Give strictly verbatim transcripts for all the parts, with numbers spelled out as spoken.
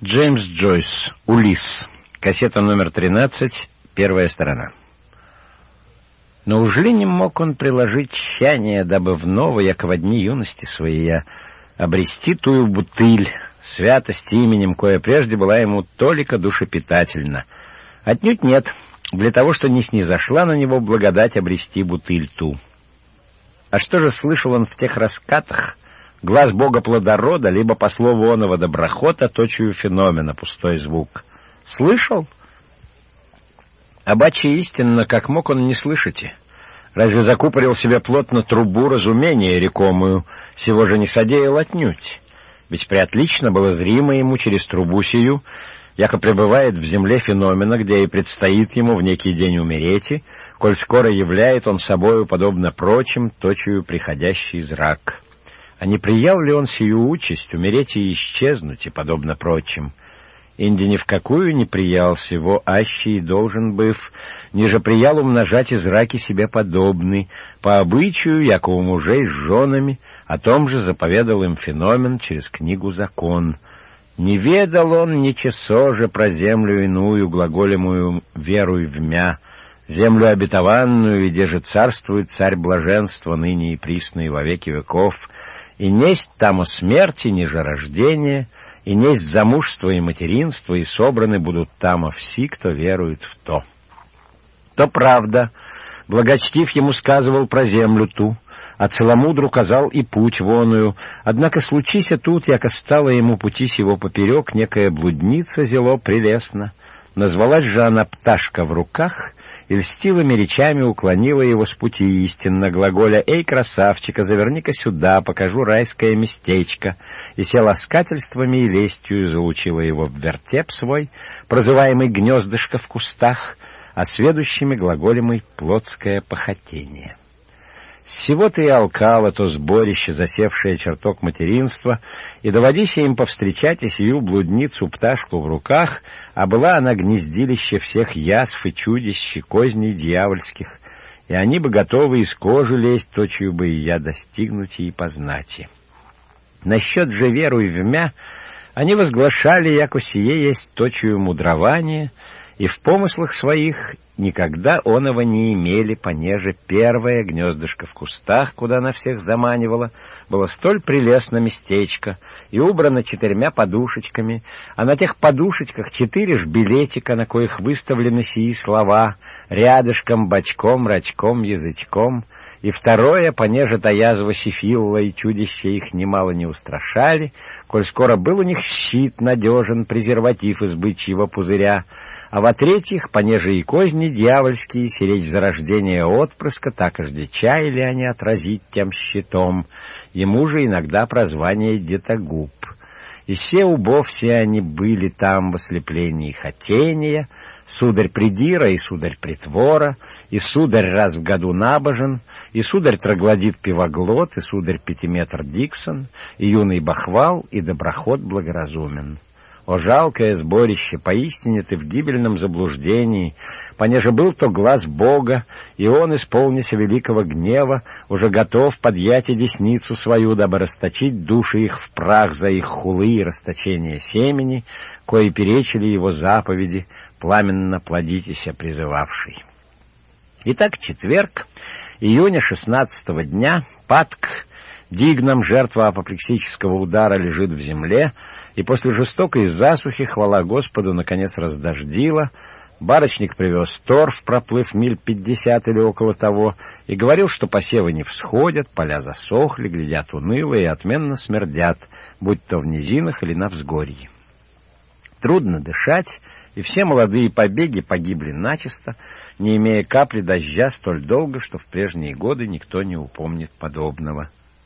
Джеймс Джойс. Улисс. Кассета номер тринадцать. Первая сторона. Но уж ли не мог он приложить тщание, дабы в новой, яко во дни юности своей, обрести тую бутыль, святость именем, кое прежде была ему толико душепитательна? Отнюдь нет, для того, что не снизошла на него благодать обрести бутыль ту. А что же слышал он в тех раскатах? Глаз бога плодорода, либо по слову оного доброхота, точию феномена, пустой звук. Слышал? Обаче истинно, как мог он не слышите? Разве закупорил себе плотно трубу разумения рекомую, сего же не содеял отнюдь? Ведь преотлично было зримо ему через трубу сию, яко пребывает в земле феномена, где и предстоит ему в некий день умереть, коль скоро являет он собою, подобно прочим, точию приходящий зрак. А не приял ли он сию участь, умереть и исчезнуть, и подобно прочим? Инди ни в какую не приял сего, аще и должен быв, ниже приял умножать и зраки себе подобный, по обычаю, яко у мужей с женами, о том же заповедал им феномен через книгу закон. Не ведал он ни часо же про землю иную, глаголемую веруй вмя, землю обетованную, где же царствует царь блаженства, ныне и присно и во веки веков, и несть там о смерти, ниже рождения, и несть замужество и материнство, и собраны будут там все, кто верует в то. То правда, благочтив ему сказывал про землю ту, а целомудру казал и путь воную, однако случися тут, яко стало ему пути сего поперек, некая блудница зело прелестно, назвалась же она пташка в руках, и льстивыми речами уклонила его с пути истинно, глаголя: «Эй, красавчика, заверни-ка сюда, покажу райское местечко», и села ласкательствами и лестью заучила его в вертеп свой, прозываемый гнездышко в кустах, а сведущими глаголемой плотское похотение. Сего-то и алкало то сборище, засевшее чертог материнства, и доводися им повстречать и сию блудницу-пташку в руках, а была она гнездилище всех язв и чудищ и козней дьявольских, и они бы готовы из кожи лезть, точию бы и я достигнуть и познать. Насчет же веруй вмя они возглашали, яко сие есть точию мудрование, и в помыслах своих никогда оного не имели, понеже первое гнездышко в кустах, куда она всех заманивала, было столь прелестно местечко и убрано четырьмя подушечками, а на тех подушечках четыре ж билетика, на коих выставлены сии слова, рядышком, бочком, рачком, язычком, и второе, понеже та язва сифилла и чудища их немало не устрашали, коль скоро был у них щит надежен, презерватив из бычьего пузыря, а во-третьих, понеже и козни дьявольские, сиречь зарождения отпрыска, так ожде чаяли они отразить тем щитом, ему же иногда прозвание детогуб. И все убо все они были там в ослеплении хотения, сударь придира и сударь притвора, и сударь раз в году набожен, и сударь троглодит пивоглот, и сударь пятиметр Диксон, и юный бахвал, и доброход благоразумен. О жалкое сборище, поистине ты в гибельном заблуждении, понеже был то глаз Бога, и он, исполнися великого гнева, уже готов подъять и десницу свою, дабы расточить души их в прах за их хулы и расточение семени, кои перечили его заповеди, пламенно плодитеся призывавший. Итак, четверг, июня шестнадцатого дня, Патк, дигном жертва апоплексического удара лежит в земле, и после жестокой засухи, хвала Господу, наконец раздождило. Барочник привез торф, проплыв миль пятьдесят или около того, и говорил, что посевы не всходят, поля засохли, глядят уныло и отменно смердят, будь то в низинах или на взгорье. Трудно дышать, и все молодые побеги погибли начисто, не имея капли дождя столь долго, что в прежние годы никто не упомнит подобного.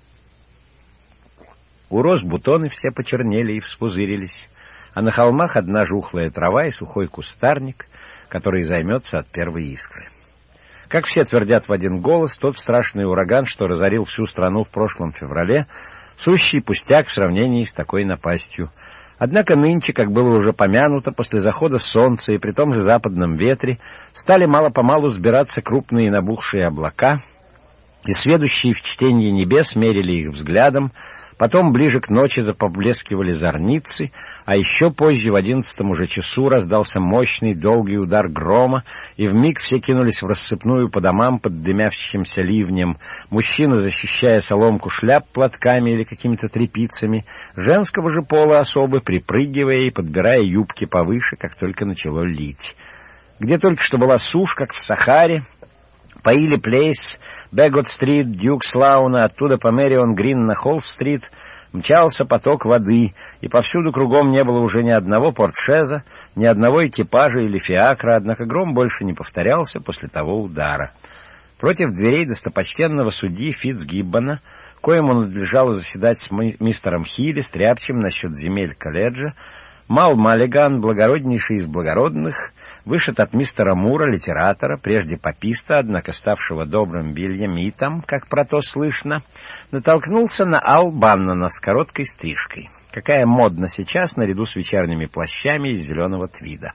У роз бутоны все почернели и вспузырились, а на холмах одна жухлая трава и сухой кустарник, который займется от первой искры. Как все твердят в один голос, тот страшный ураган, что разорил всю страну в прошлом феврале, сущий пустяк в сравнении с такой напастью. Однако нынче, как было уже помянуто, после захода солнца и при том же западном ветре, стали мало-помалу сбираться крупные набухшие облака, и сведущие в чтении небес мерили их взглядом. Потом ближе к ночи запоблескивали зорницы, а еще позже, в одиннадцатом уже часу, раздался мощный долгий удар грома, и вмиг все кинулись в рассыпную по домам под дымящимся ливнем. Мужчины, защищая соломку шляп платками или какими-то тряпицами, женского же пола особы, припрыгивая и подбирая юбки повыше, как только начало лить. Где только что была сушь, как в Сахаре, по Илли Плейс, Бэггот-стрит, Дьюкс-Лауна, оттуда по Мэрион-Грин на Холл-стрит мчался поток воды, и повсюду кругом не было уже ни одного портшеза, ни одного экипажа или фиакра, однако гром больше не повторялся после того удара. Против дверей достопочтенного судьи Фитцгиббона, коему надлежало заседать с мистером Хилли, стряпчем насчет земель колледжа, Мал Маллиган, благороднейший из благородных, вышед от мистера Мура, литератора, прежде паписта, однако ставшего добрым вильямитом, как про то слышно, натолкнулся на Ал Баннона с короткой стрижкой, какая модна сейчас наряду с вечерними плащами из зеленого твида.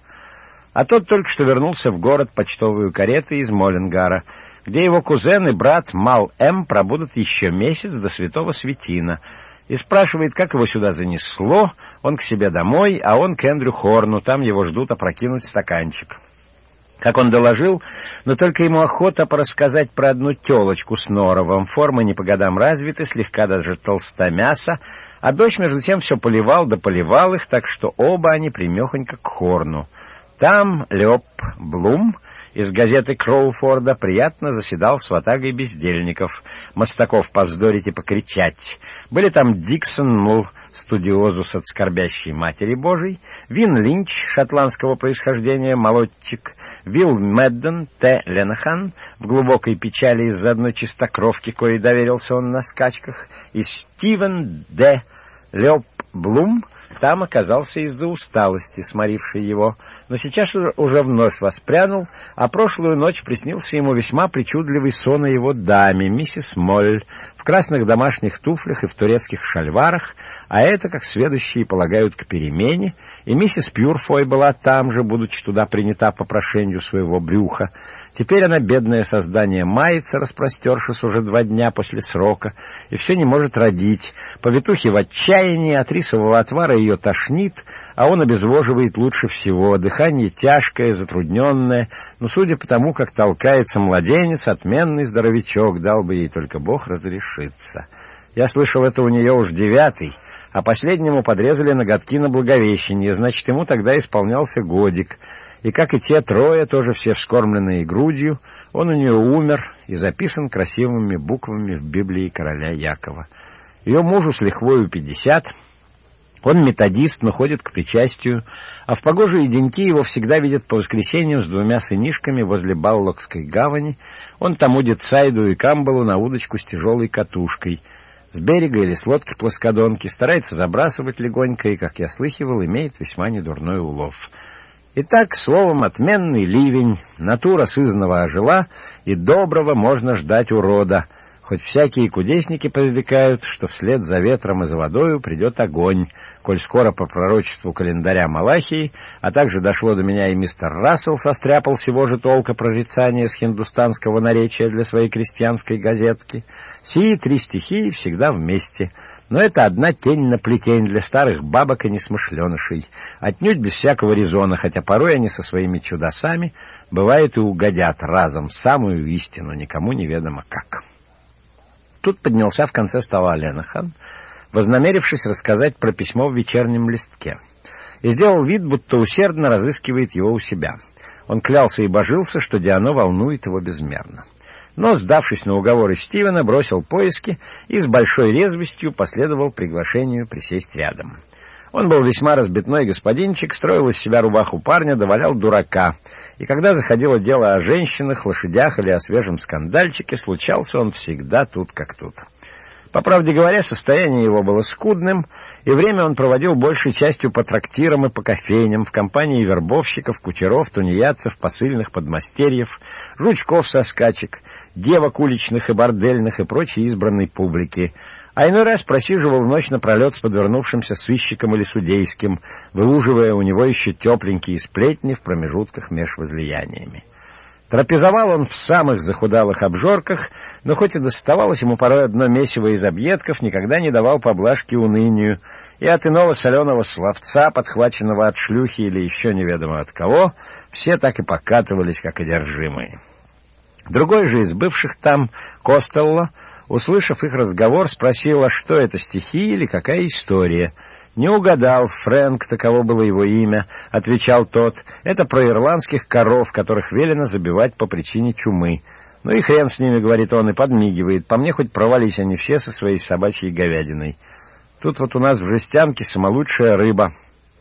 А тот только что вернулся в город почтовую каретой из Моллингара, где его кузен и брат Мал М. пробудут еще месяц до Святого Светина, и спрашивает, как его сюда занесло, он к себе домой, а он к Эндрю Хорну, там его ждут опрокинуть стаканчик. Как он доложил, но только ему охота порассказать про одну телочку с норовом, формы не по годам развиты, слегка даже толстомяса, а дочь между тем все поливал да поливал их, так что оба они примехонько к Хорну. Там Леоп Блум из газеты Кроуфорда приятно заседал с ватагой бездельников, мастаков повздорить и покричать. Были там Диксон, мол, студиозус от скорбящей Матери Божией, Вин Линч, шотландского происхождения, молодчик, Вилл Медден, Т. Ленахан, в глубокой печали из-за одной чистокровки, коей доверился он на скачках, и Стивен Д. Леоп Блум там оказался из-за усталости, сморившей его, но сейчас уже вновь воспрянул, а прошлую ночь приснился ему весьма причудливый сон о его даме, миссис Моль, в красных домашних туфлях и в турецких шальварах, а это, как сведущие полагают, к перемене, и миссис Пьюрфой была там же, будучи туда принята по прошению своего брюха. Теперь она, бедное создание, мается, распростершись уже два дня после срока, и все не может родить. Повитухи в отчаянии, от рисового отвара ее тошнит, а он обезвоживает лучше всего. Дыхание тяжкое, затрудненное, но, судя по тому, как толкается младенец, отменный здоровячок, дал бы ей только Бог разрешиться. Я слышал, это у нее уж девятый, а последнему подрезали ноготки на Благовещение, значит, ему тогда исполнялся годик. И, как и те трое, тоже все вскормленные грудью, он у нее умер и записан красивыми буквами в Библии короля Якова. Ее мужу с лихвою пятьдесят, он методист, но ходит к причастию, а в погожие деньки его всегда видят по воскресеньям с двумя сынишками возле Баллокской гавани. Он там удит Сайду и Камбалу на удочку с тяжелой катушкой, с берега или с лодки плоскодонки, старается забрасывать легонько и, как я слыхивал, имеет весьма недурной улов. Итак, словом, отменный ливень, натура сызнова ожила, и доброго можно ждать урода, хоть всякие кудесники предрекают, что вслед за ветром и за водою придет огонь, коль скоро по пророчеству календаря Малахии, а также дошло до меня и мистер Рассел состряпал сего же толка прорицания с хиндустанского наречия для своей крестьянской газетки. Сии три стихии всегда вместе, но это одна тень на плетень для старых бабок и несмышленышей, отнюдь без всякого резона, хотя порой они со своими чудесами, бывает, и угодят разом в самую истину, никому неведомо как. Тут поднялся в конце стола Ленахан, вознамерившись рассказать про письмо в вечернем листке, и сделал вид, будто усердно разыскивает его у себя. Он клялся и божился, что Диано волнует его безмерно. Но, сдавшись на уговоры Стивена, бросил поиски и с большой резвостью последовал приглашению присесть рядом. Он был весьма разбитной господинчик, строил из себя рубаху парня, довалял дурака, и когда заходило дело о женщинах, лошадях или о свежем скандальчике, случался он всегда тут как тут. По правде говоря, состояние его было скудным, и время он проводил большей частью по трактирам и по кофейням, в компании вербовщиков, кучеров, тунеядцев, посыльных, подмастерьев, жучков со скачек, девок уличных и бордельных и прочей избранной публики, а иной раз просиживал в ночь напролет с подвернувшимся сыщиком или судейским, выуживая у него еще тепленькие сплетни в промежутках меж возлияниями. Трапезовал он в самых захудалых обжорках, но хоть и доставалось ему порой одно месиво из объедков, никогда не давал поблажки унынию, и от иного соленого словца, подхваченного от шлюхи или еще неведомо от кого, все так и покатывались, как одержимые. Другой же из бывших там, Костелло, услышав их разговор, спросил, а что это, стихи или какая история? «Не угадал, Фрэнк, таково было его имя», — отвечал тот. «Это про ирландских коров, которых велено забивать по причине чумы. Ну и хрен с ними», — говорит он, и подмигивает. «По мне хоть провались они все со своей собачьей говядиной. Тут вот у нас в жестянке самолучшая рыба,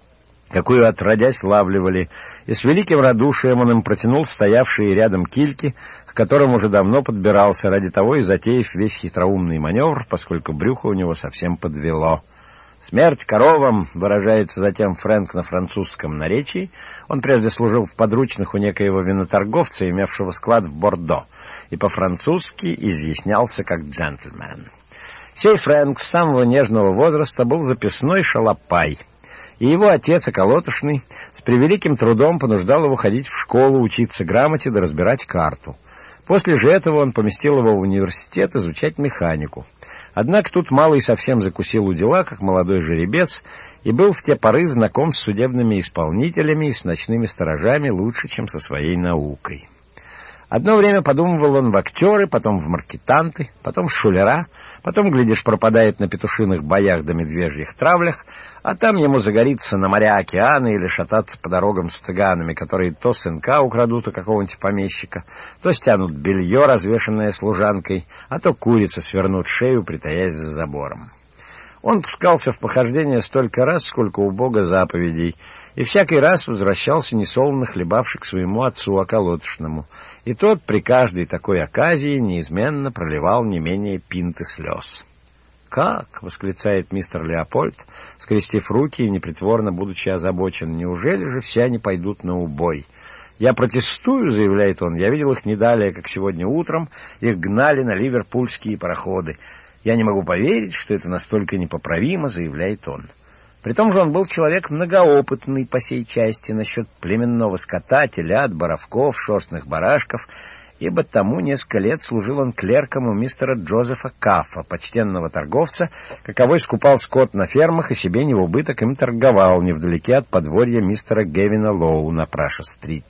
какую отродясь лавливали». И с великим радушием он им протянул стоявшие рядом кильки, к которым уже давно подбирался, ради того и затеяв весь хитроумный маневр, поскольку брюхо у него совсем подвело. «Смерть коровам», — выражается затем Фрэнк на французском наречии. Он прежде служил в подручных у некоего виноторговца, имевшего склад в Бордо, и по-французски изъяснялся как джентльмен. Сей Фрэнк с самого нежного возраста был записной шалопай, и его отец, околотошный, с превеликим трудом понуждал его ходить в школу, учиться грамоте да разбирать карту. После же этого он поместил его в университет изучать механику. Однако тут малый совсем закусил у дела, как молодой жеребец, и был в те поры знаком с судебными исполнителями и с ночными сторожами лучше, чем со своей наукой. Одно время подумывал он в актеры, потом в маркетанты, потом в шулера, потом, глядишь, пропадает на петушиных боях да медвежьих травлях, а там ему загорится на моря океаны или шататься по дорогам с цыганами, которые то сынка украдут у какого-нибудь помещика, то стянут белье, развешанное служанкой, а то курицы свернут шею, притаясь за забором. Он пускался в похождение столько раз, сколько у Бога заповедей, и всякий раз возвращался несолоно хлебавший к своему отцу околотошному, и тот при каждой такой оказии неизменно проливал не менее пинты слез. «Как?» — восклицает мистер Леопольд, скрестив руки и непритворно будучи озабочен. «Неужели же все они пойдут на убой?» «Я протестую», — заявляет он, — «я видел их не далее, как сегодня утром, их гнали на ливерпульские пароходы. Я не могу поверить, что это настолько непоправимо», — заявляет он. Притом же он был человек многоопытный по сей части насчет племенного скота, телят, боровков, шерстных барашков, ибо тому несколько лет служил он клерком у мистера Джозефа Каффа, почтенного торговца, каковой скупал скот на фермах и себе не в убыток им торговал невдалеке от подворья мистера Гевина Лоу на Праша-стрит.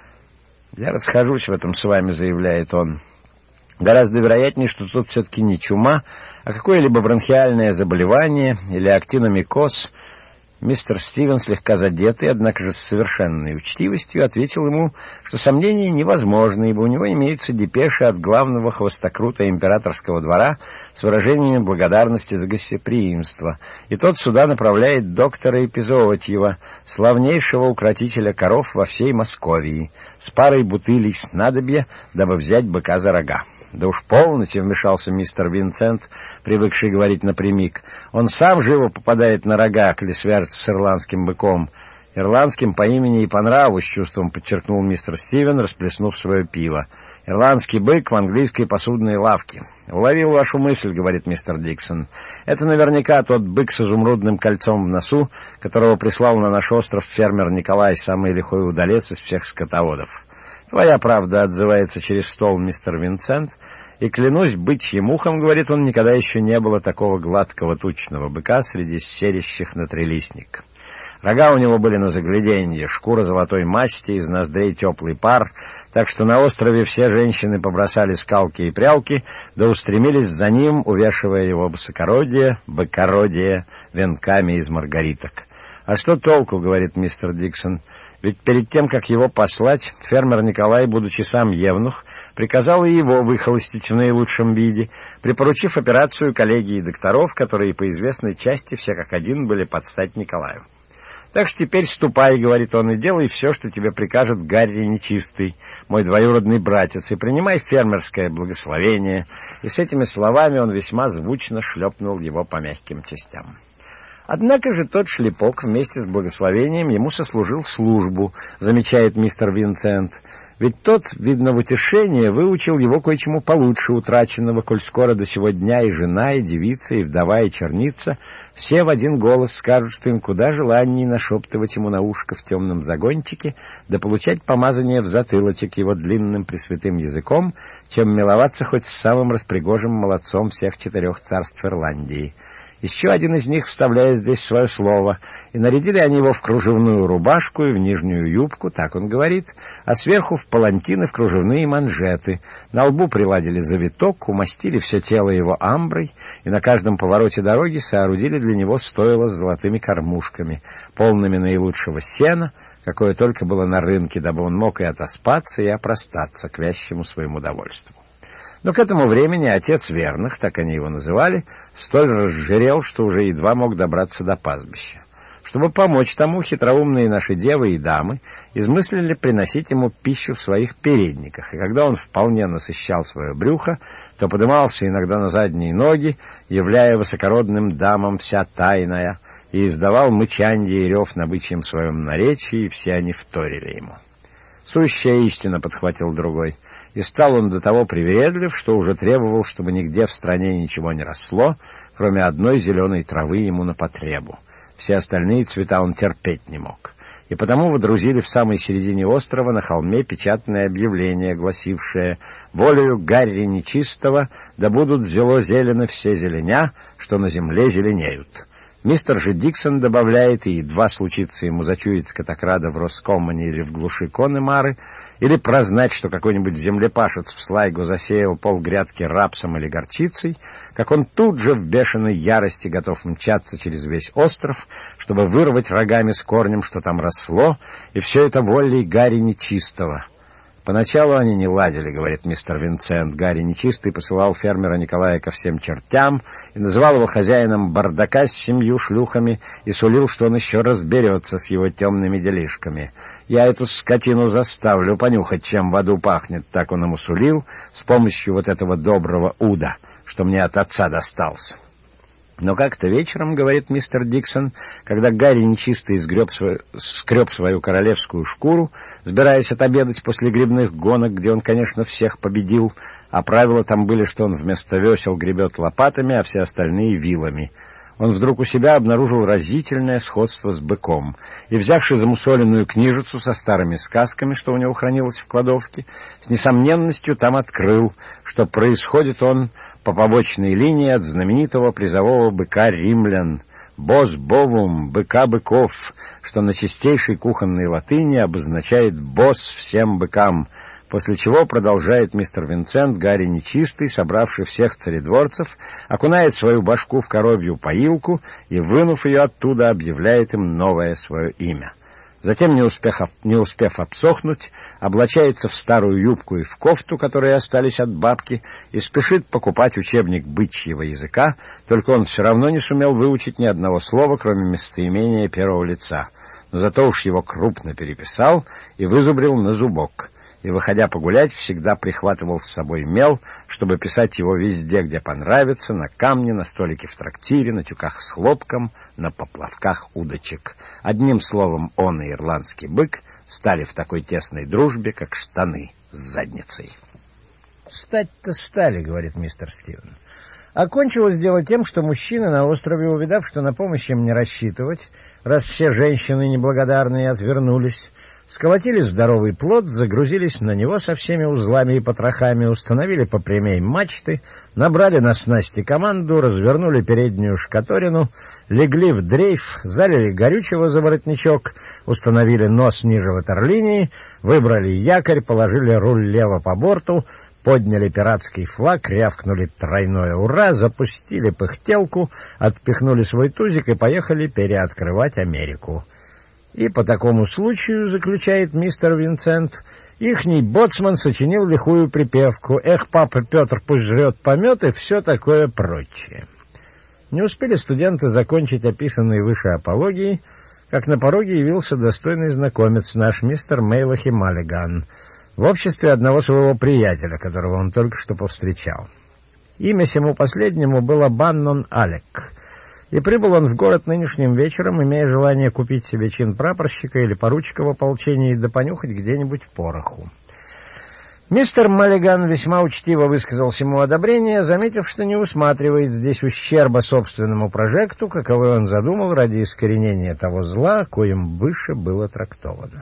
«Я расхожусь в этом с вами», — заявляет он. «Гораздо вероятнее, что тут все-таки не чума, а какое-либо бронхиальное заболевание или актиномикоз». Мистер Стивен, слегка задетый, однако же с совершенной учтивостью, ответил ему, что сомнений невозможно, ибо у него имеются депеши от главного хвостокрута императорского двора с выражениями благодарности за гостеприимство, и тот сюда направляет доктора Эпизоотьева, славнейшего укротителя коров во всей Московии, с парой бутылей снадобья, дабы взять быка за рога. «Да уж полностью», — вмешался мистер Винсент, привыкший говорить напрямик. «Он сам живо попадает на рога, коли свяжется с ирландским быком. Ирландским по имени и по нраву», — с чувством подчеркнул мистер Стивен, расплеснув свое пиво. «Ирландский бык в английской посудной лавке». «Уловил вашу мысль», — говорит мистер Диксон. «Это наверняка тот бык с изумрудным кольцом в носу, которого прислал на наш остров фермер Николай, самый лихой удалец из всех скотоводов». «Твоя правда», — отзывается через стол мистер Винсент, — «и клянусь бычьим ухом, — говорит он, — никогда еще не было такого гладкого тучного быка среди серящих на трилистник. Рога у него были на загляденье, шкура золотой масти, из ноздрей теплый пар, так что на острове все женщины побросали скалки и прялки, да устремились за ним, увешивая его высокородие, быкородие венками из маргариток». «А что толку, — говорит мистер Диксон, — ведь перед тем, как его послать, фермер Николай, будучи сам евнух, приказал и его выхолостить в наилучшем виде, припоручив операцию коллегии докторов, которые по известной части все как один были под стать Николаю. Так что теперь ступай, — говорит он, — и делай все, что тебе прикажет Гарри Нечистый, мой двоюродный братец, и принимай фермерское благословение». И с этими словами он весьма звучно шлепнул его по мягким частям. Однако же тот шлепок вместе с благословением ему сослужил службу, замечает мистер Винсент. Ведь тот, видно, в утешение выучил его кое-чему получше утраченного, коль скоро до сего дня и жена, и девица, и вдова, и черница все в один голос скажут, что им куда желаннее нашептывать ему на ушко в темном загончике, да получать помазание в затылочек его длинным пресвятым языком, чем миловаться хоть с самым распригожим молодцом всех четырех царств Ирландии. Еще один из них вставляет здесь свое слово, и нарядили они его в кружевную рубашку и в нижнюю юбку, так он говорит, а сверху в палантины в кружевные манжеты. На лбу приладили завиток, умастили все тело его амброй, и на каждом повороте дороги соорудили для него стойло с золотыми кормушками, полными наилучшего сена, какое только было на рынке, дабы он мог и отоспаться, и опростаться к вящему своему удовольствию. Но к этому времени отец верных, так они его называли, столь разжирел, что уже едва мог добраться до пастбища. Чтобы помочь тому, хитроумные наши девы и дамы измыслили приносить ему пищу в своих передниках, и когда он вполне насыщал свое брюхо, то подымался иногда на задние ноги, являя высокородным дамам вся тайная, и издавал мычанье и рев на бычьем своем наречии, и все они вторили ему. «Сущая истина», — подхватил другой. И стал он до того привередлив, что уже требовал, чтобы нигде в стране ничего не росло, кроме одной зеленой травы ему на потребу. Все остальные цвета он терпеть не мог. И потому водрузили в самой середине острова на холме печатное объявление, гласившее: «Волею Гарри Нечистого да будут зело зелены все зеленя, что на земле зеленеют». Мистер же Диксон добавляет, и едва случится ему зачуять скотокрада в Роскоммане или в глуши Конnemары, или прознать, что какой-нибудь землепашец в Слайго засеял полгрядки рапсом или горчицей, как он тут же в бешеной ярости готов мчаться через весь остров, чтобы вырвать рогами с корнем, что там росло, и все это волей Гарри Нечистого. Поначалу они не ладили, говорит мистер Винсент. Гарри Нечистый посылал фермера Николая ко всем чертям и называл его хозяином бардака с семью шлюхами и сулил, что он еще разберется с его темными делишками. «Я эту скотину заставлю понюхать, чем в аду пахнет», — так он ему сулил, с помощью вот этого доброго уда, что мне от отца достался. Но как-то вечером, говорит мистер Диксон, когда Гарри Нечистый сгреб свою, скреб свою королевскую шкуру, сбираясь отобедать после гребных гонок, где он, конечно, всех победил, а правила там были, что он вместо весел гребет лопатами, а все остальные — вилами, он вдруг у себя обнаружил разительное сходство с быком, и, взявши замусоленную книжицу со старыми сказками, что у него хранилось в кладовке, с несомненностью там открыл, что происходит он по побочной линии от знаменитого призового быка римлян, «бос бовум», «быка быков», что на чистейшей кухонной латыни обозначает «босс всем быкам», после чего, продолжает мистер Винсент, Гарри Нечистый, собравший всех царедворцев, окунает свою башку в коровью поилку и, вынув ее оттуда, объявляет им новое свое имя. Затем, не успев, не успев обсохнуть, облачается в старую юбку и в кофту, которые остались от бабки, и спешит покупать учебник бычьего языка, только он все равно не сумел выучить ни одного слова, кроме местоимения первого лица, но зато уж его крупно переписал и вызубрил на зубок, и, выходя погулять, всегда прихватывал с собой мел, чтобы писать его везде, где понравится, на камне, на столике в трактире, на тюках с хлопком, на поплавках удочек. Одним словом, он и ирландский бык стали в такой тесной дружбе, как штаны с задницей. «Стать-то стали», — говорит мистер Стивен. Окончилось дело тем, что мужчины на острове, увидав, что на помощь им не рассчитывать, раз все женщины неблагодарные отвернулись, сколотили здоровый плот, загрузились на него со всеми узлами и потрохами, установили попрямей мачты, набрали на снасти команду, развернули переднюю шкаторину, легли в дрейф, залили горючего за воротничок, установили нос ниже ватерлинии, выбрали якорь, положили руль лево по борту, подняли пиратский флаг, рявкнули тройное «Ура!», запустили пыхтелку, отпихнули свой тузик и поехали переоткрывать Америку. И по такому случаю, заключает мистер Винсент, ихний боцман сочинил лихую припевку «Эх, папа Петр, пусть жрет помет» и все такое прочее. Не успели студенты закончить описанные выше апологии, как на пороге явился достойный знакомец, наш мистер Мейлахи Маллиган, в обществе одного своего приятеля, которого он только что повстречал. Имя сему последнему было Баннон Алек, и прибыл он в город нынешним вечером, имея желание купить себе чин прапорщика или поручика в ополчении, да понюхать где-нибудь пороху. Мистер Маллиган весьма учтиво высказал ему одобрение, заметив, что не усматривает здесь ущерба собственному прожекту, каковой он задумал ради искоренения того зла, коим выше было трактовано.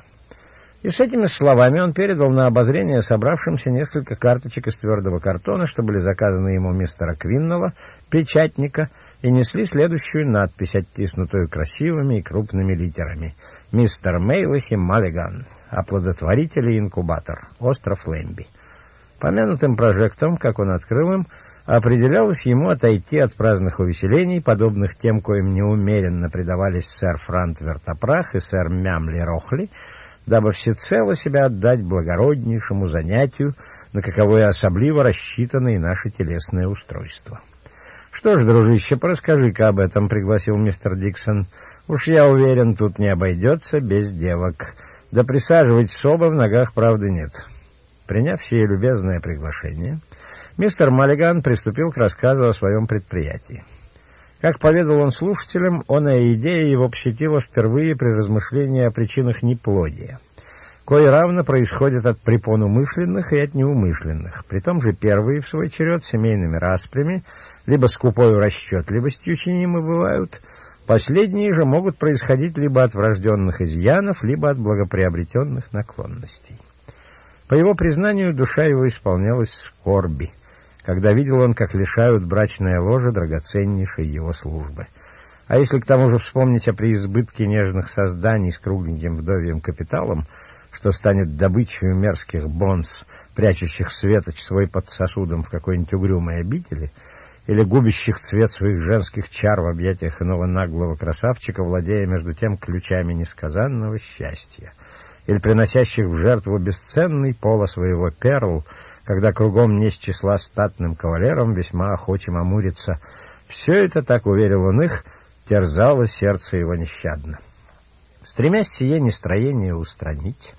И с этими словами он передал на обозрение собравшимся несколько карточек из твердого картона, что были заказаны ему мистера Квиннелла, печатника, и несли следующую надпись, оттиснутую красивыми и крупными литерами: «Мистер Мейлихи Маллиган, оплодотворитель и инкубатор, остров Лэмби». Помянутым прожектом, как он открыл им, определялось ему отойти от праздных увеселений, подобных тем, коим неумеренно предавались сэр Франт Вертопрах и сэр Мямли Рохли, дабы всецело себя отдать благороднейшему занятию, на каковое особливо рассчитано и наше телесное устройство. «Что ж, дружище, порасскажи-ка об этом», — пригласил мистер Диксон. «Уж я уверен, тут не обойдется без девок. Да присаживайтесь оба, в ногах правды нет». Приняв сие любезное приглашение, мистер Маллиган приступил к рассказу о своем предприятии. Как поведал он слушателям, оная идея его посетила впервые при размышлении о причинах неплодия, кое равно происходят от препон умышленных и от неумышленных. Притом же первые, в свой черед, семейными распрями, либо скупою расчетливостью чинимы бывают, последние же могут происходить либо от врожденных изъянов, либо от благоприобретенных наклонностей. По его признанию, душа его исполнялась скорби, когда видел он, как лишают брачное ложе драгоценнейшей его службы. А если к тому же вспомнить о преизбытке нежных созданий с кругленьким вдовьим капиталом, что станет добычей мерзких бонс, прячущих светоч свой под сосудом в какой-нибудь угрюмой обители, или губящих цвет своих женских чар в объятиях иного наглого красавчика, владея между тем ключами несказанного счастья, или приносящих в жертву бесценный пола своего перл, когда кругом не с числа статным кавалером весьма охочим амуриться, все это, так уверил он их, терзало сердце его нещадно. Стремясь сие нестроение устранить,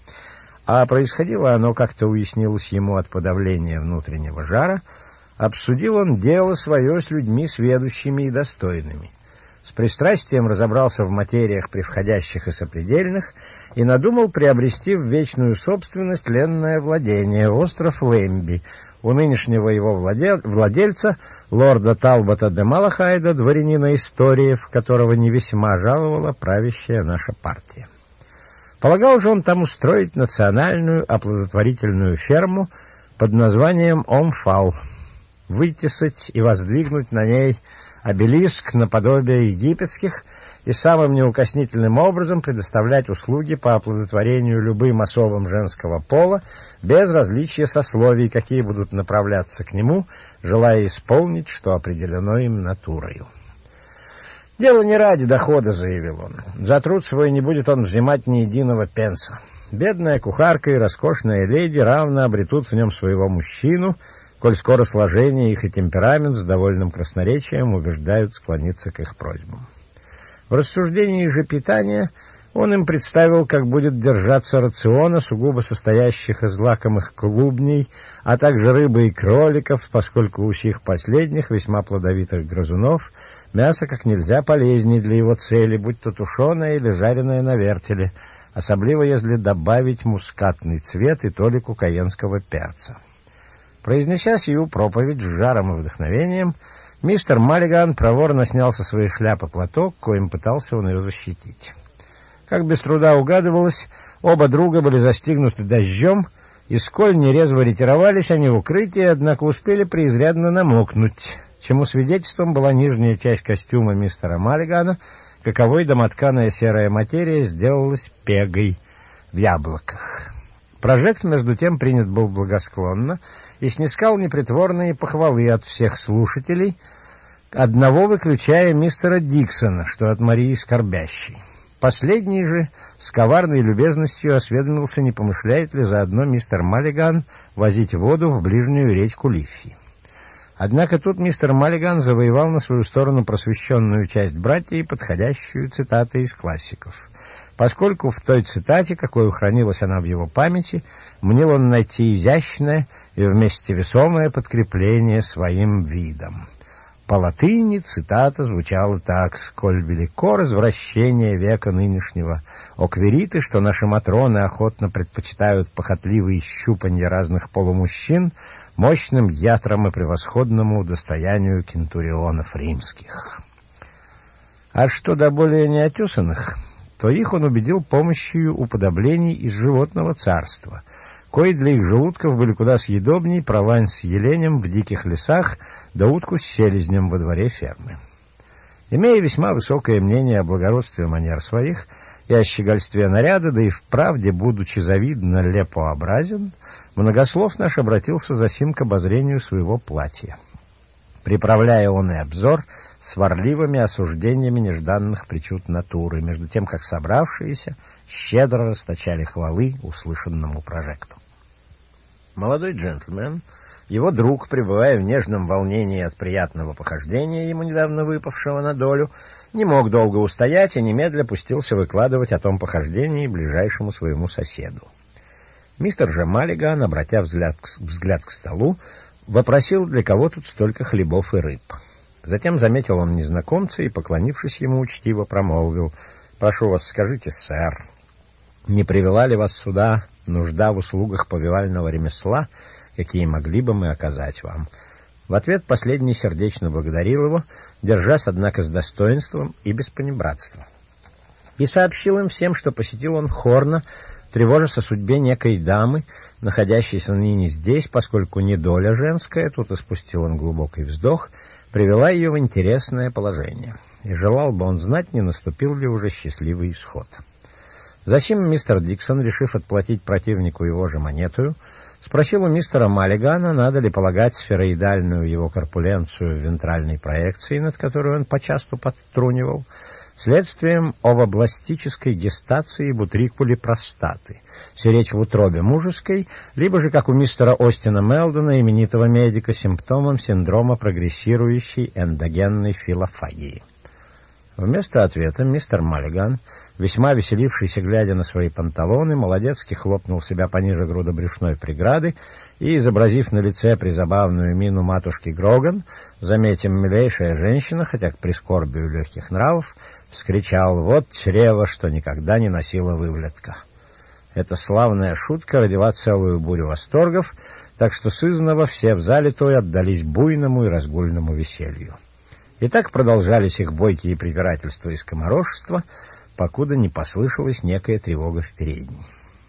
а происходило оно, как-то уяснилось ему, от подавления внутреннего жара, обсудил он дело свое с людьми сведущими и достойными. С пристрастием разобрался в материях превходящих и сопредельных и надумал приобрести в вечную собственность ленное владение, остров Лэмби, у нынешнего его владе... владельца, лорда Талбота де Малахайда, дворянина истории, в которого не весьма жаловала правящая наша партия. Полагал же он там устроить национальную оплодотворительную ферму под названием Омфал, вытесать и воздвигнуть на ней обелиск наподобие египетских и самым неукоснительным образом предоставлять услуги по оплодотворению любым особам женского пола, без различия сословий, какие будут направляться к нему, желая исполнить, что определено им натурою. «Дело не ради дохода», — заявил он. «За труд свой не будет он взимать ни единого пенса. Бедная кухарка и роскошная леди равно обретут в нем своего мужчину, коль скоро сложение их и темперамент с довольным красноречием убеждают склониться к их просьбам». В рассуждении же питания он им представил, как будет держаться рациона, сугубо состоящих из лакомых клубней, а также рыбы и кроликов, поскольку у сих последних, весьма плодовитых грызунов, мясо как нельзя полезнее для его цели, будь то тушеное или жареное на вертеле, особливо если добавить мускатный цвет и толику каенского перца. Произнеся сию проповедь с жаром и вдохновением, мистер Маллиган проворно снял со своей шляпы платок, коим пытался он ее защитить. Как без труда угадывалось, оба друга были застигнуты дождем, и сколь нерезво ретировались они в укрытие, однако успели преизрядно намокнуть, чему свидетельством была нижняя часть костюма мистера Маллигана, каковой домотканая серая материя сделалась пегой в яблоках. Прожект, между тем, принят был благосклонно и снискал непритворные похвалы от всех слушателей, одного выключая мистера Диксона, что от Марии скорбящей. Последний же с коварной любезностью осведомился, не помышляет ли заодно мистер Маллиган возить воду в ближнюю речку Лиффи. Однако тут мистер Маллиган завоевал на свою сторону просвещенную часть братьев, подходящую цитаты из классиков. Поскольку в той цитате, какой хранилась она в его памяти, мнил он найти изящное и вместе весомое подкрепление своим видом. По латыни цитата звучала так: «Сколь велико развращение века нынешнего, о квириты, что наши матроны охотно предпочитают похотливые щупанья разных полумужчин мощным ятрам и превосходному достоянию кентурионов римских». А что до более неотесанных, то их он убедил помощью уподоблений из животного царства, кои для их желудков были куда съедобней провань с еленем в диких лесах да утку с селезнем во дворе фермы. Имея весьма высокое мнение о благородстве манер своих и о щегольстве наряда, да и вправде, будучи завидно лепообразен, многослов наш обратился засим к обозрению своего платья, приправляя он и обзор сварливыми осуждениями нежданных причуд натуры, между тем, как собравшиеся щедро расточали хвалы услышанному прожекту. Молодой джентльмен, его друг, пребывая в нежном волнении от приятного похождения, ему недавно выпавшего на долю, не мог долго устоять и немедля пустился выкладывать о том похождении ближайшему своему соседу. Мистер же Маллиган, обратя взгляд к, взгляд к столу, вопросил, для кого тут столько хлебов и рыб. Затем заметил он незнакомца и, поклонившись ему, учтиво промолвил: «Прошу вас, скажите, сэр, не привела ли вас сюда нужда в услугах повивального ремесла, какие могли бы мы оказать вам?» В ответ последний сердечно благодарил его, держась, однако, с достоинством и без понебратства. И сообщил им всем, что посетил он Хорна, тревожась о судьбе некой дамы, находящейся ныне здесь, поскольку недоля женская, тут испустил он глубокий вздох, привела ее в интересное положение, и желал бы он знать, не наступил ли уже счастливый исход. Засим мистер Диксон, решив отплатить противнику его же монетою, спросил у мистера Маллигана, надо ли полагать сфероидальную его корпуленцию в вентральной проекции, над которой он почасту подтрунивал, следствием овобластической гестации в утрикуле простаты, сиречь в утробе мужеской, либо же, как у мистера Остина Мелдона, именитого медика, симптомом синдрома прогрессирующей эндогенной филофагии. Вместо ответа мистер Маллиган, весьма веселившийся, глядя на свои панталоны, молодецки хлопнул себя пониже грудобрюшной преграды и, изобразив на лице призабавную мину матушки Гроган, заметим, милейшая женщина, хотя к прискорбию легких нравов, вскричал: «Вот чрево, что никогда не носила вывлетка». Эта славная шутка родила целую бурю восторгов, так что сызнова все в зале той отдались буйному и разгульному веселью. И так продолжались их бойкие препирательства и скоморошества, покуда не послышалась некая тревога в передней.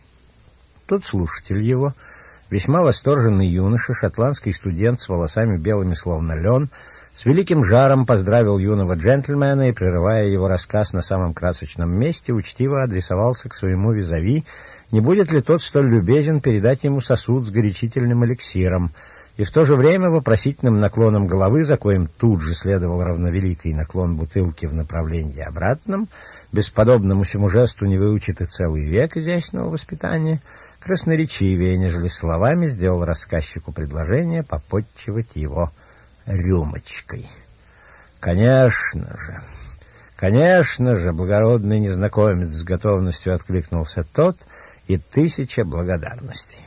Тут слушатель его, весьма восторженный юноша, шотландский студент с волосами белыми словно лен, с великим жаром поздравил юного джентльмена и, прерывая его рассказ на самом красочном месте, учтиво адресовался к своему визави, не будет ли тот столь любезен передать ему сосуд с горячительным эликсиром, и в то же время вопросительным наклоном головы, за коим тут же следовал равновеликий наклон бутылки в направлении обратном, бесподобному сему жесту не выучит и целый век изящного воспитания, красноречивее, нежели словами, сделал рассказчику предложение попотчевать его рюмочкой. «Конечно же, конечно же, благородный незнакомец!» — с готовностью откликнулся тот, и тысяча благодарностей.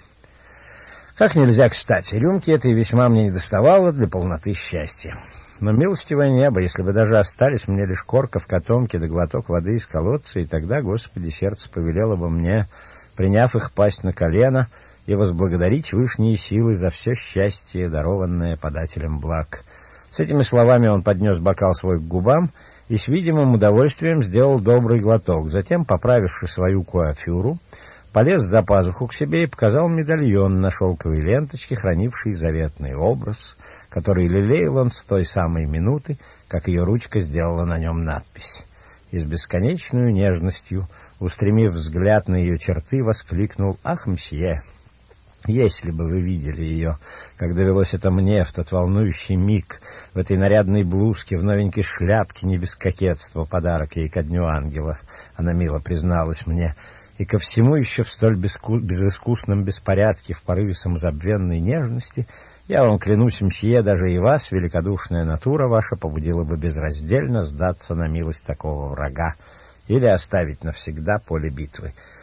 Как нельзя кстати, рюмки этой весьма мне недоставало для полноты счастья. Но, милостивое небо, если бы даже остались мне лишь корка в котомке да глоток воды из колодца, и тогда, Господи, сердце повелело бы мне, приняв их, пасть на колено и возблагодарить вышние силы за все счастье, дарованное подателем благ. С этими словами он поднес бокал свой к губам и с видимым удовольствием сделал добрый глоток. Затем, поправивши свою куафюру, полез за пазуху к себе и показал медальон на шелковой ленточке, хранивший заветный образ, который лелеял он с той самой минуты, как ее ручка сделала на нем надпись. И с бесконечной нежностью, устремив взгляд на ее черты, воскликнул: «Ах, мсье! Если бы вы видели ее, как довелось это мне в тот волнующий миг, в этой нарядной блузке, в новенькой шляпке, не без кокетства, подарок ей ко дню ангела, она мило призналась мне, и ко всему еще в столь безку... безыскусном беспорядке, в порыве самозабвенной нежности, я вам клянусь, мсье, даже и вас, великодушная натура ваша, побудила бы безраздельно сдаться на милость такого врага или оставить навсегда поле битвы.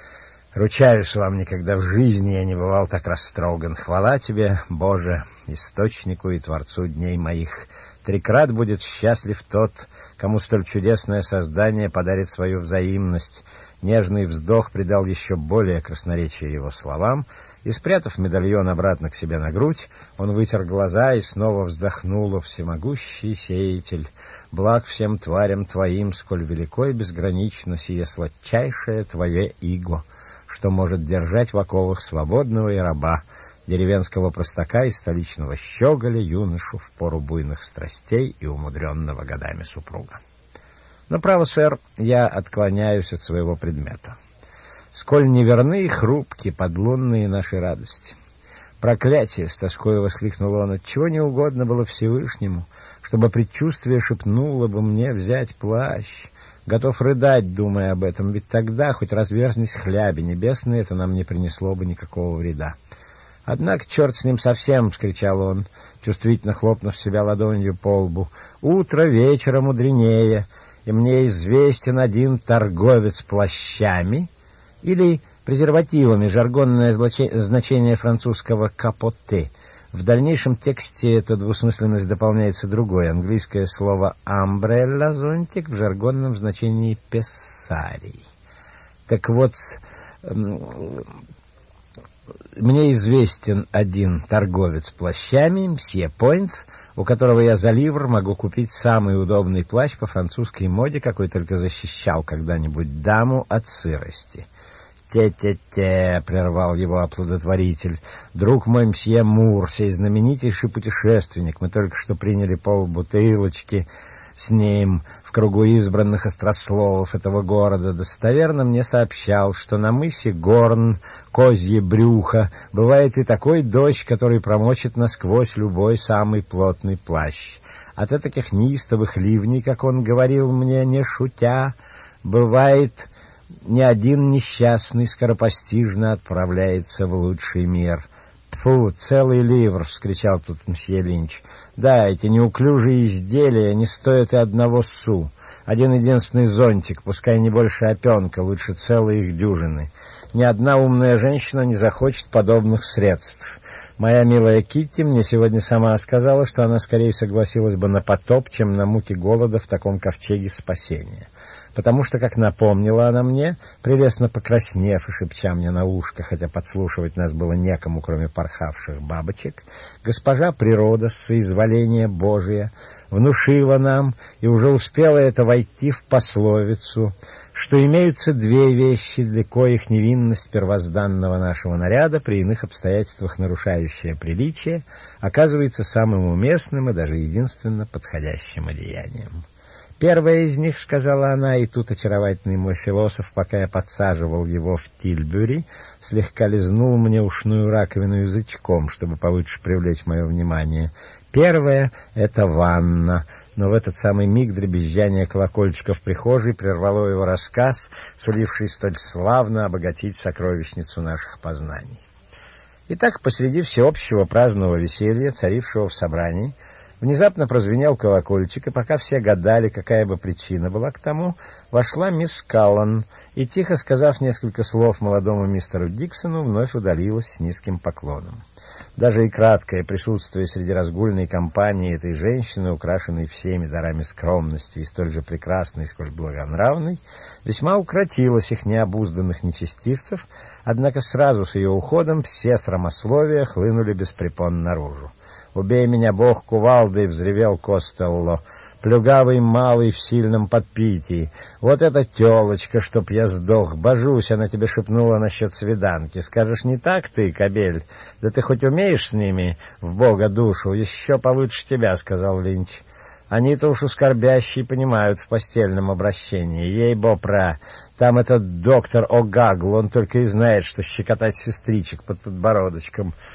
Ручаюсь вам, никогда в жизни я не бывал так растроган. Хвала тебе, Боже, источнику и творцу дней моих. Трикрат будет счастлив тот, кому столь чудесное создание подарит свою взаимность. Нежный вздох придал еще более красноречия его словам, и, спрятав медальон обратно к себе на грудь, он вытер глаза и снова вздохнул: «О всемогущий сеятель, благ всем тварям твоим, сколь велико и безгранично сие сладчайшее твое иго, что может держать в оковах свободного и раба, деревенского простака и столичного щеголя, юношу в пору буйных страстей и умудренного годами супруга». Но, право, сэр, я отклоняюсь от своего предмета. Сколь неверны и хрупки подлунные наши радости. Проклятие, с тоскою воскликнул он, отчего не угодно было Всевышнему, чтобы предчувствие шепнуло бы мне взять плащ. Готов рыдать, думая об этом, ведь тогда, хоть разверзнись хляби небесные, это нам не принесло бы никакого вреда. «Однако черт с ним совсем!» — вскричал он, чувствительно хлопнув себя ладонью по лбу. «Утро вечера мудренее, и мне известен один торговец плащами, или презервативами, жаргонное значение французского «капоте». В дальнейшем тексте эта двусмысленность дополняется другой. Английское слово «амбрелла» — зонтик, в жаргонном значении «пессарий». Так вот, мне известен один торговец плащами, мсье Пойнтс, у которого я за ливр могу купить самый удобный плащ по французской моде, какой только защищал когда-нибудь даму от сырости. «Те-те-те», — прервал его оплодотворитель, — «друг мой мсье Мур, сей знаменитейший путешественник, мы только что приняли полбутылочки с ним в кругу избранных острословов этого города, достоверно мне сообщал, что на мысе Горн, Козье Брюхо, бывает и такой дождь, который промочит насквозь любой самый плотный плащ. От этих неистовых ливней, как он говорил мне, не шутя, бывает... ни один несчастный скоропостижно отправляется в лучший мир». «Фу, целый ливр!» — вскричал тут мсье Линч. «Да, эти неуклюжие изделия не стоят и одного су. Один-единственный зонтик, пускай не больше опенка, лучше целой их дюжины. Ни одна умная женщина не захочет подобных средств. Моя милая Китти мне сегодня сама сказала, что она скорее согласилась бы на потоп, чем на муки голода в таком ковчеге спасения. Потому что, как напомнила она мне, прелестно покраснев и шепча мне на ушко, хотя подслушивать нас было некому, кроме порхавших бабочек, госпожа природа, соизволение Божие, внушила нам, и уже успела это войти в пословицу, что имеются две вещи, для коих невинность первозданного нашего наряда, при иных обстоятельствах нарушающая приличие, оказывается самым уместным и даже единственно подходящим одеянием. Первая из них, — сказала она, и тут очаровательный мой философ, пока я подсаживал его в Тильбюри, слегка лизнул мне ушную раковину язычком, чтобы получше привлечь мое внимание. Первая — это ванна. Но в этот самый миг дребезжание колокольчика в прихожей прервало его рассказ, суливший столь славно обогатить сокровищницу наших познаний. Итак, посреди всеобщего праздного веселья, царившего в собрании, внезапно прозвенел колокольчик, и пока все гадали, какая бы причина была к тому, вошла мисс Каллан и, тихо сказав несколько слов молодому мистеру Диксону, вновь удалилась с низким поклоном. Даже и краткое присутствие среди разгульной компании этой женщины, украшенной всеми дарами скромности и столь же прекрасной, сколь благонравной, весьма укротило сих необузданных нечестивцев, однако сразу с ее уходом все срамословия хлынули без препон наружу. «Убей меня, Бог, кувалдой!» — взревел Костелло. «Плюгавый малый в сильном подпитии! Вот эта телочка, чтоб я сдох! Божусь, она тебе шепнула насчет свиданки. Скажешь, не так ты, кобель? Да ты хоть умеешь с ними в Бога душу? Еще получше тебя!» — сказал Линч. «Они-то уж скорбящие понимают в постельном обращении. Ей-бо-пра! Там этот доктор О'Гагл, он только и знает, что щекотать сестричек под подбородочком.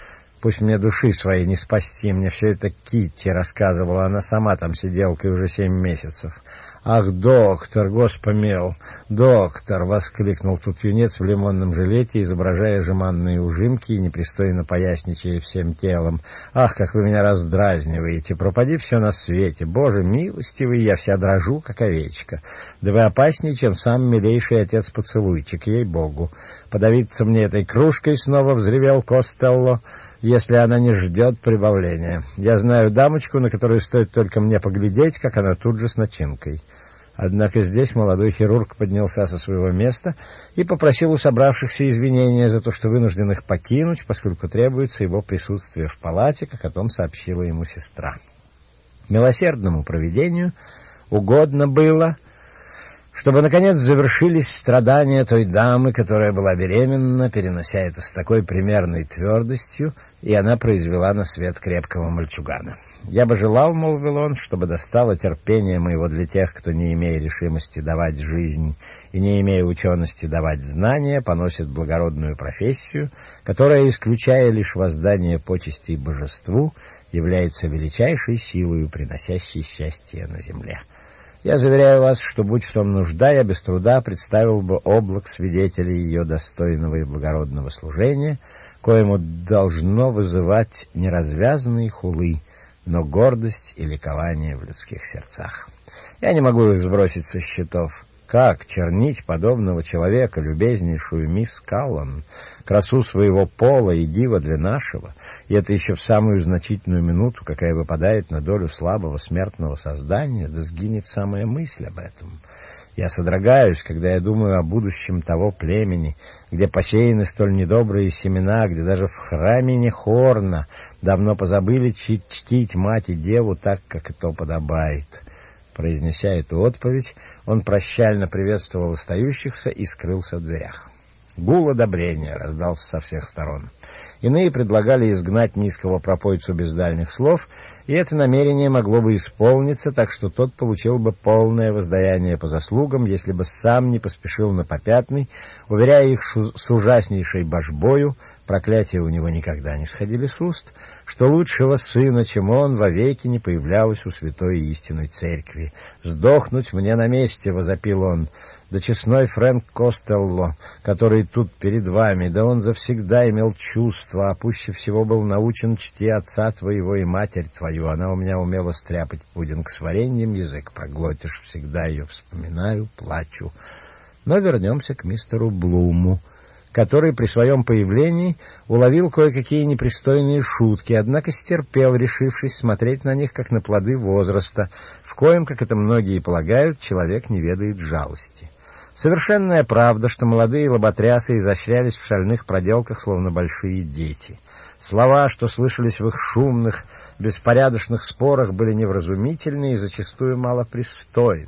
Пусть мне души своей не спасти, мне все это Китти рассказывала, она сама там сиделкой уже семь месяцев. «Ах, доктор, госпомил, доктор!» — воскликнул тут юнец в лимонном жилете, изображая жеманные ужимки и непристойно поясничая всем телом. «Ах, как вы меня раздразниваете! Пропади все на свете! Боже милостивый, я вся дрожу, как овечка! Да вы опаснее, чем сам милейший отец-поцелуйчик, ей-богу! Подавиться мне этой кружкой!» — снова взревел Костелло, «если она не ждет прибавления. Я знаю дамочку, на которую стоит только мне поглядеть, как она тут же с начинкой». Однако здесь молодой хирург поднялся со своего места и попросил у собравшихся извинения за то, что вынужден их покинуть, поскольку требуется его присутствие в палате, как о том сообщила ему сестра. Милосердному провидению угодно было, чтобы, наконец, завершились страдания той дамы, которая была беременна, перенося это с такой примерной твердостью, и она произвела на свет крепкого мальчугана. «Я бы желал, — молвил он, — чтобы достало терпение моего для тех, кто, не имея решимости давать жизнь и не имея учености давать знания, поносит благородную профессию, которая, исключая лишь воздание почестей божеству, является величайшей силою, приносящей счастье на земле. Я заверяю вас, что, будь в том нужда, я без труда представил бы облак свидетелей ее достойного и благородного служения, коему должно вызывать не развязанные хулы, но гордость и ликование в людских сердцах. Я не могу их сбросить со счетов. Как чернить подобного человека, любезнейшую мисс Каллан, красу своего пола и дива для нашего, и это еще в самую значительную минуту, какая выпадает на долю слабого смертного создания, да сгинет самая мысль об этом. Я содрогаюсь, когда я думаю о будущем того племени, где посеяны столь недобрые семена, где даже в храме Нехорна давно позабыли чтить мать и деву так, как это подобает». Произнеся эту отповедь, он прощально приветствовал остающихся и скрылся в дверях. Гул одобрения раздался со всех сторон. Иные предлагали изгнать низкого пропойцу без дальних слов, и это намерение могло бы исполниться, так что тот получил бы полное воздаяние по заслугам, если бы сам не поспешил на попятный, уверяя их с ужаснейшей божбою, проклятия у него никогда не сходили с уст, что лучшего сына, чем он, вовеки не появлялось у святой и истинной церкви. «Сдохнуть мне на месте!» — возопил он. «Да честной Фрэнк Костелло, который тут перед вами, да он завсегда имел чувства, а пуще всего был научен чти отца твоего и матерь твою. Она у меня умела стряпать пудинг с вареньем, язык проглотишь, всегда ее вспоминаю, плачу». Но вернемся к мистеру Блуму, который при своем появлении уловил кое-какие непристойные шутки, однако стерпел, решившись смотреть на них, как на плоды возраста, в коем, как это многие полагают, человек не ведает жалости. Совершенная правда, что молодые лоботрясы изощрялись в шальных проделках, словно большие дети. Слова, что слышались в их шумных, беспорядочных спорах, были невразумительны и зачастую малопристойны.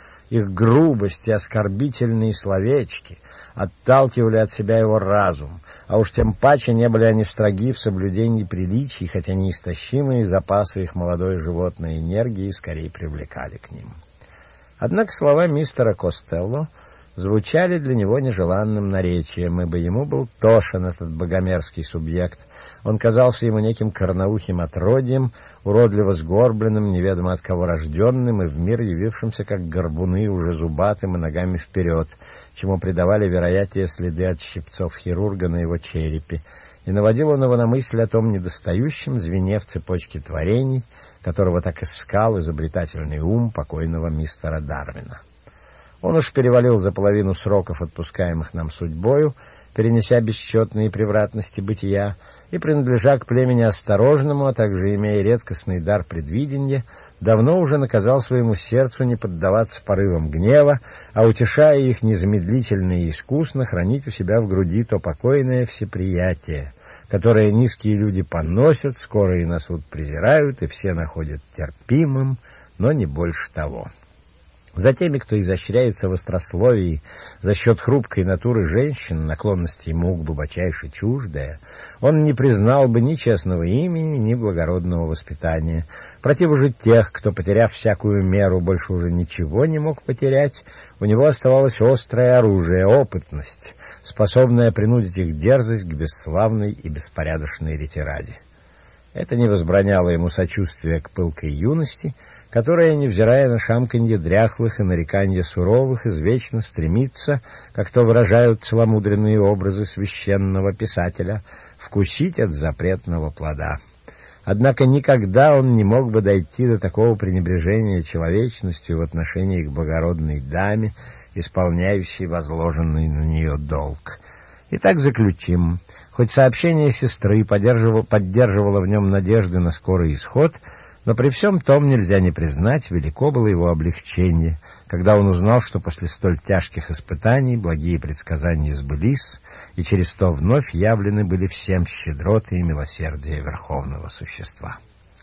Их грубость и оскорбительные словечки отталкивали от себя его разум, а уж тем паче не были они строги в соблюдении приличий, хотя неистощимые запасы их молодой животной энергии скорее привлекали к ним. Однако слова мистера Костелло звучали для него нежеланным наречием, ибо ему был тошен этот богомерзкий субъект. Он казался ему неким корноухим отродьем, уродливо сгорбленным, неведомо от кого рожденным, и в мир явившимся, как горбуны, уже зубатым и ногами вперед, чему придавали вероятие следы от щипцов хирурга на его черепе, и наводил он его на мысль о том недостающем звене в цепочке творений, которого так искал изобретательный ум покойного мистера Дарвина. Он уж перевалил за половину сроков, отпускаемых нам судьбою, перенеся бесчетные превратности бытия, и, принадлежа к племени осторожному, а также имея редкостный дар предвидения, давно уже наказал своему сердцу не поддаваться порывам гнева, а, утешая их незамедлительно и искусно, хранить у себя в груди то покойное всеприятие, которое низкие люди поносят, скоро и на суд презирают, и все находят терпимым, но не больше того. За теми, кто изощряется в острословии за счет хрупкой натуры женщин, наклонность ему глубочайше чуждая, он не признал бы ни честного имени, ни благородного воспитания. Против же тех, кто, потеряв всякую меру, больше уже ничего не мог потерять, у него оставалось острое оружие, опытность, способная принудить их дерзость к бесславной и беспорядочной ретираде. Это не возбраняло ему сочувствия к пылкой юности, которая, невзирая на шамканье дряхлых и нареканье суровых, извечно стремится, как то выражают целомудренные образы священного писателя, вкусить от запретного плода. Однако никогда он не мог бы дойти до такого пренебрежения человечностью в отношении к благородной даме, исполняющей возложенный на нее долг. Итак, заключим. Хоть сообщение сестры поддерживало, поддерживало в нем надежды на скорый исход, но при всем том нельзя не признать, велико было его облегчение, когда он узнал, что после столь тяжких испытаний благие предсказания сбылись, и через то вновь явлены были всем щедроты и милосердие Верховного Существа.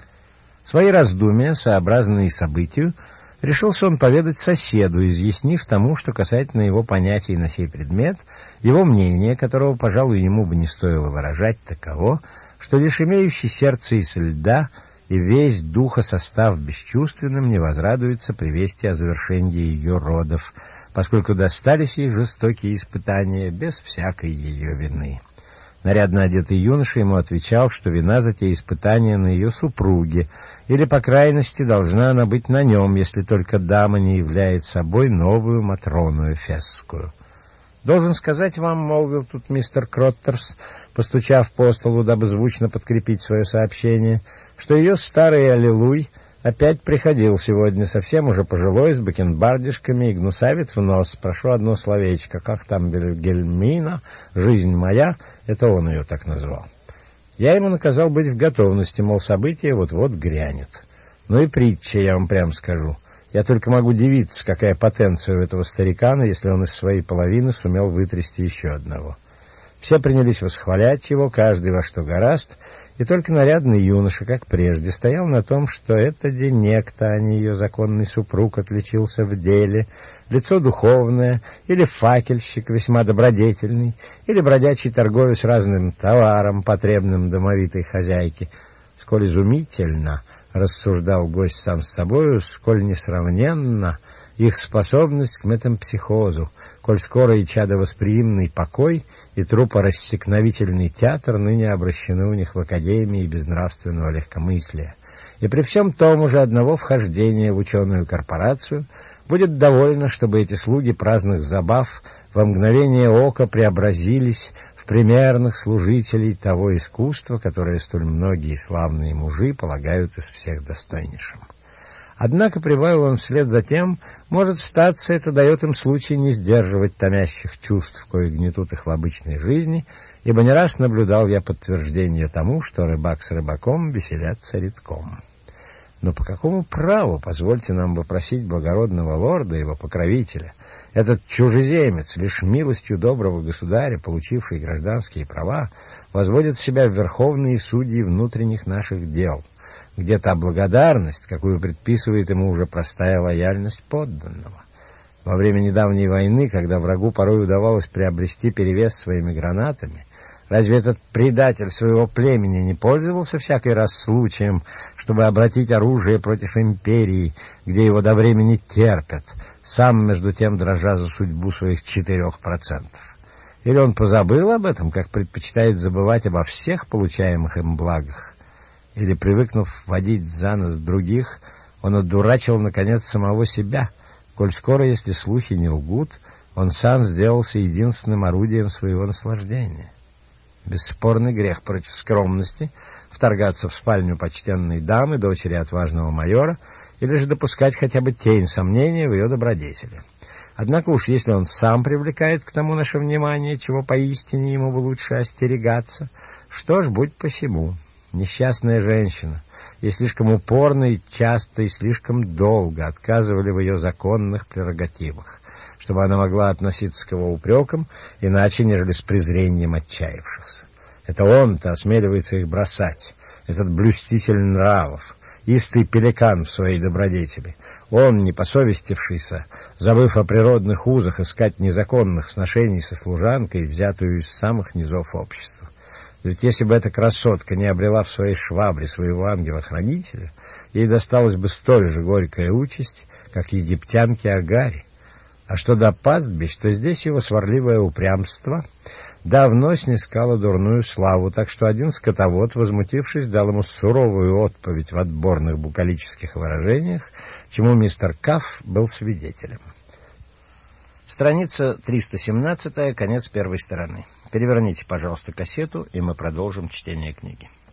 Свои раздумья, сообразные событию, решился он поведать соседу, изъяснив тому, что касательно его понятий на сей предмет, его мнение, которого, пожалуй, ему бы не стоило выражать, таково, что лишь имеющий сердце из льда и весь духосостав бесчувственным не возрадуется при вести о завершении ее родов, поскольку достались ей жестокие испытания без всякой ее вины. Нарядно одетый юноша ему отвечал, что вина за те испытания на ее супруге, или, по крайности, должна она быть на нем, если только дама не является собой новую Матрону Эфесскую. «Должен сказать вам, — молвил тут мистер Кроттерс, постучав по столу, дабы звучно подкрепить свое сообщение, — что ее старый аллилуй опять приходил сегодня, совсем уже пожилой, с бакенбардишками и гнусавец в нос. Прошу одно словечко, как там Вильгельмина, жизнь моя, это он ее так назвал. Я ему наказал быть в готовности, мол, событие вот-вот грянет. Ну и притча, я вам прямо скажу. Я только могу дивиться, какая потенция у этого старикана, если он из своей половины сумел вытрясти еще одного. Все принялись восхвалять его, каждый во что горазд, и только нарядный юноша, как прежде, стоял на том, что это де некто, а не ее законный супруг, отличился в деле, лицо духовное, или факельщик весьма добродетельный, или бродячий торговец разным товаром, потребным домовитой хозяйке. Сколь изумительно, рассуждал гость сам с собою, сколь несравненно их способность к метампсихозу, коль скоро и чадовосприимный покой, и трупорассекновительный театр ныне обращены у них в академии безнравственного легкомыслия. И при всем том уже одного вхождения в ученую корпорацию будет довольно, чтобы эти слуги праздных забав во мгновение ока преобразились в примерных служителей того искусства, которое столь многие славные мужи полагают из всех достойнейшим. Однако, прибавил он вслед за тем, может статься, это дает им случай не сдерживать томящих чувств, кои гнетут их в обычной жизни, ибо не раз наблюдал я подтверждение тому, что рыбак с рыбаком веселятся редком. Но по какому праву, позвольте нам попросить благородного лорда, его покровителя, этот чужеземец, лишь милостью доброго государя, получивший гражданские права, возводит себя в верховные судьи внутренних наших дел, где та благодарность, какую предписывает ему уже простая лояльность подданного? Во время недавней войны, когда врагу порой удавалось приобрести перевес своими гранатами, разве этот предатель своего племени не пользовался всякий раз случаем, чтобы обратить оружие против империи, где его до времени терпят, сам между тем дрожа за судьбу своих четырех процентов? Или он позабыл об этом, как предпочитает забывать обо всех получаемых им благах? Или, привыкнув водить за нос других, он одурачил, наконец, самого себя, коль скоро, если слухи не лгут, он сам сделался единственным орудием своего наслаждения? Бесспорный грех против скромности вторгаться в спальню почтенной дамы, дочери отважного майора, или же допускать хотя бы тень сомнения в ее добродетели. Однако уж если он сам привлекает к тому наше внимание, чего поистине ему бы лучше остерегаться, что ж, будь посему. Несчастная женщина, ей слишком упорно и часто и слишком долго отказывали в ее законных прерогативах, чтобы она могла относиться к его упрекам иначе, нежели с презрением отчаявшихся. Это он-то осмеливается их бросать, этот блюститель нравов, истый пеликан в своей добродетели. Он, не посовестившийся, забыв о природных узах, искать незаконных сношений со служанкой, взятую из самых низов общества. Ведь если бы эта красотка не обрела в своей швабре своего ангела-хранителя, ей досталась бы столь же горькая участь, как египтянке Агаре. А что до пастбищ, то здесь его сварливое упрямство давно снискало дурную славу, так что один скотовод, возмутившись, дал ему суровую отповедь в отборных букалических выражениях, чему мистер Кафф был свидетелем. Страница триста семнадцатая, конец первой стороны. Переверните, пожалуйста, кассету, и мы продолжим чтение книги.